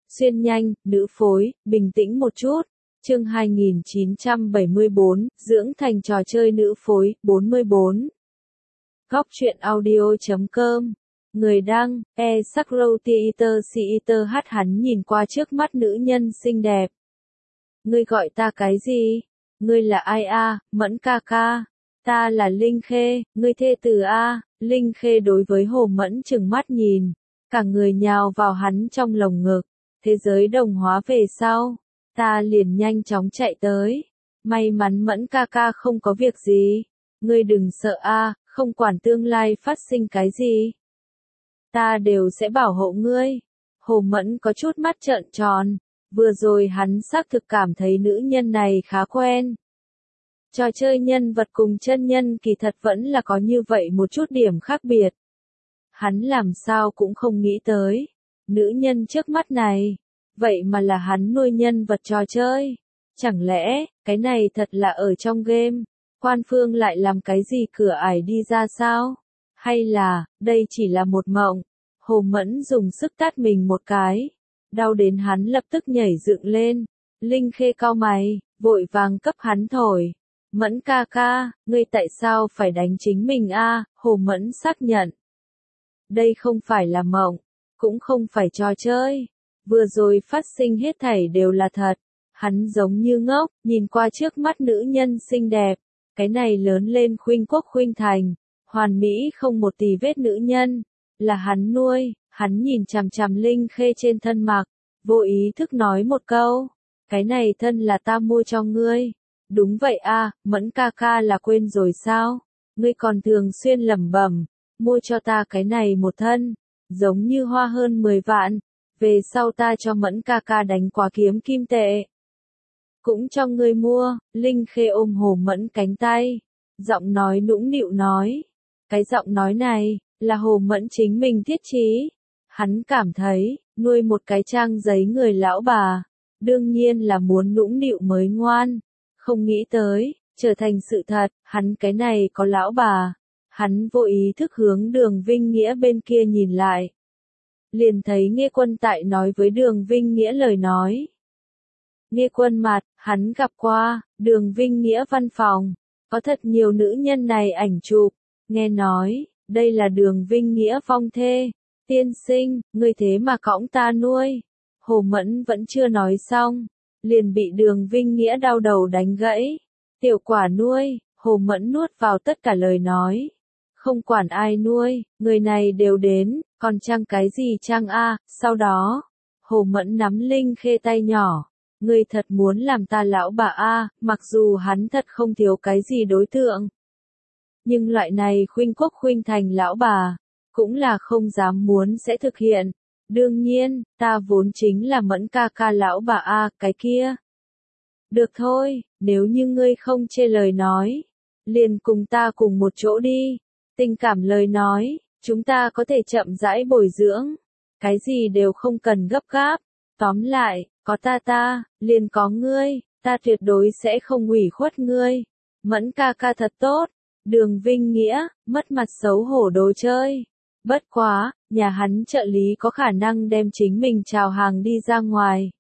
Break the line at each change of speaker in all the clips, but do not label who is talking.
Xuyên nhanh, nữ phối, bình tĩnh một chút. Chương 2974, dưỡng thành trò chơi nữ phối, 44. Góc truyện audio.com. Người đăng, Sakrotiiter hát. Hắn nhìn qua trước mắt nữ nhân xinh đẹp. Ngươi gọi ta cái gì? Ngươi là ai a? Mẫn ca ca. Ta là Linh Khê, ngươi thê tử a. Linh Khê đối với Hồ Mẫn trừng mắt nhìn. Cả người nhào vào hắn trong lồng ngực. Thế giới đồng hóa về sau. Ta liền nhanh chóng chạy tới. May mắn Mẫn ca ca không có việc gì. Ngươi đừng sợ a, không quản tương lai phát sinh cái gì. Ta đều sẽ bảo hộ ngươi. Hồ Mẫn có chút mắt trợn tròn. Vừa rồi hắn xác thực cảm thấy nữ nhân này khá quen. Trò chơi nhân vật cùng chân nhân kỳ thật vẫn là có như vậy một chút điểm khác biệt. Hắn làm sao cũng không nghĩ tới. Nữ nhân trước mắt này. Vậy mà là hắn nuôi nhân vật trò chơi. Chẳng lẽ, cái này thật là ở trong game. Quan phương lại làm cái gì cửa ải đi ra sao? Hay là, đây chỉ là một mộng? Hồ Mẫn dùng sức tát mình một cái. Đau đến hắn lập tức nhảy dựng lên. Linh Khê cau mày, vội vàng cấp hắn thổi. Mẫn ca ca, ngươi tại sao phải đánh chính mình a? Hồ Mẫn xác nhận. Đây không phải là mộng, cũng không phải trò chơi. Vừa rồi phát sinh hết thảy đều là thật. Hắn giống như ngốc, nhìn qua trước mắt nữ nhân xinh đẹp. Cái này lớn lên khuynh quốc khuynh thành, hoàn mỹ không một tì vết nữ nhân. Là hắn nuôi, hắn nhìn chằm chằm Linh Khê trên thân mặc. Vô ý thức nói một câu. Cái này thân là ta mua cho ngươi. Đúng vậy a, Mẫn ca ca là quên rồi sao? Ngươi còn thường xuyên lẩm bẩm, mua cho ta cái này một thân, giống như hoa hơn 10 vạn, về sau ta cho Mẫn ca ca đánh quá kiếm kim tệ. Cũng cho ngươi mua. Linh Khê ôm Hồ Mẫn cánh tay, giọng nói nũng nịu nói. Cái giọng nói này, là Hồ Mẫn chính mình thiết trí. Hắn cảm thấy, nuôi một cái trang giấy người lão bà, đương nhiên là muốn nũng nịu mới ngoan. Không nghĩ tới, trở thành sự thật, hắn cái này có lão bà. Hắn vô ý thức hướng Đường Vinh Nghĩa bên kia nhìn lại. Liền thấy Nghe Quân tại nói với Đường Vinh Nghĩa lời nói. Nghe Quân mặt, hắn gặp qua, Đường Vinh Nghĩa văn phòng. Có thật nhiều nữ nhân này ảnh chụp. Nghe nói, đây là Đường Vinh Nghĩa vong thê. Tiên sinh, ngươi thế mà cõng ta nuôi. Hồ Mẫn vẫn chưa nói xong. Liền bị Đường Vinh Nghĩa đau đầu đánh gãy. Tiểu quả nuôi, Hồ Mẫn nuốt vào tất cả lời nói. Không quản ai nuôi, người này đều đến, còn trang cái gì trang a? Sau đó, Hồ Mẫn nắm Linh Khê tay nhỏ. Ngươi thật muốn làm ta lão bà a? Mặc dù hắn thật không thiếu cái gì đối tượng. Nhưng loại này khuynh quốc khuynh thành lão bà, cũng là không dám muốn sẽ thực hiện. Đương nhiên, ta vốn chính là Mẫn ca ca lão bà a, cái kia. Được thôi, nếu như ngươi không chê lời nói, liền cùng ta cùng một chỗ đi. Tình cảm lời nói, chúng ta có thể chậm rãi bồi dưỡng. Cái gì đều không cần gấp gáp. Tóm lại, có ta, liền có ngươi, ta tuyệt đối sẽ không hủy khuất ngươi. Mẫn ca ca thật tốt. Đường Vinh Nghĩa, mất mặt xấu hổ đồ chơi. Bất quá, nhà hắn trợ lý có khả năng đem chính mình chào hàng đi ra ngoài.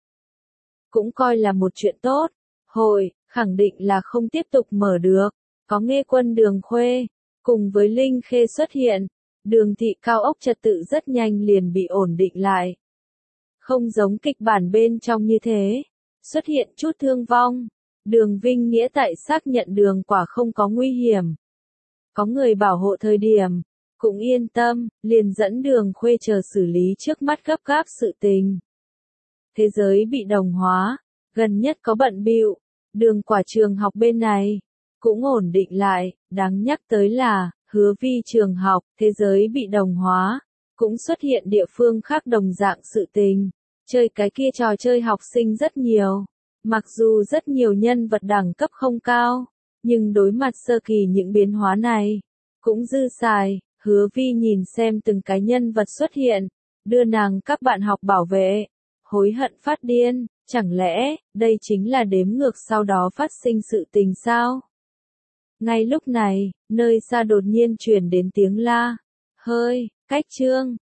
Cũng coi là một chuyện tốt. Hội, khẳng định là không tiếp tục mở được. Có Nghe Quân Đường Khuê, cùng với Linh Khê xuất hiện. Đường thị cao ốc trật tự rất nhanh liền bị ổn định lại. Không giống kịch bản bên trong như thế. Xuất hiện chút thương vong. Đường Vinh Nghĩa tại xác nhận đường quả không có nguy hiểm. Có người bảo hộ thời điểm. Cũng yên tâm, liền dẫn Đường Khuê chờ xử lý trước mắt gấp gáp sự tình. Thế giới bị đồng hóa, gần nhất có bận bịu, Đường quả trường học bên này, cũng ổn định lại, đáng nhắc tới là, Hứa Vi trường học, thế giới bị đồng hóa, cũng xuất hiện địa phương khác đồng dạng sự tình, chơi cái kia trò chơi học sinh rất nhiều, mặc dù rất nhiều nhân vật đẳng cấp không cao, nhưng đối mặt sơ kỳ những biến hóa này, cũng dư xài. Hứa Vi nhìn xem từng cái nhân vật xuất hiện, đưa nàng các bạn học bảo vệ, hối hận phát điên, chẳng lẽ, đây chính là đếm ngược sau đó phát sinh sự tình sao? Ngay lúc này, nơi xa đột nhiên truyền đến tiếng la, hơi, cách chương,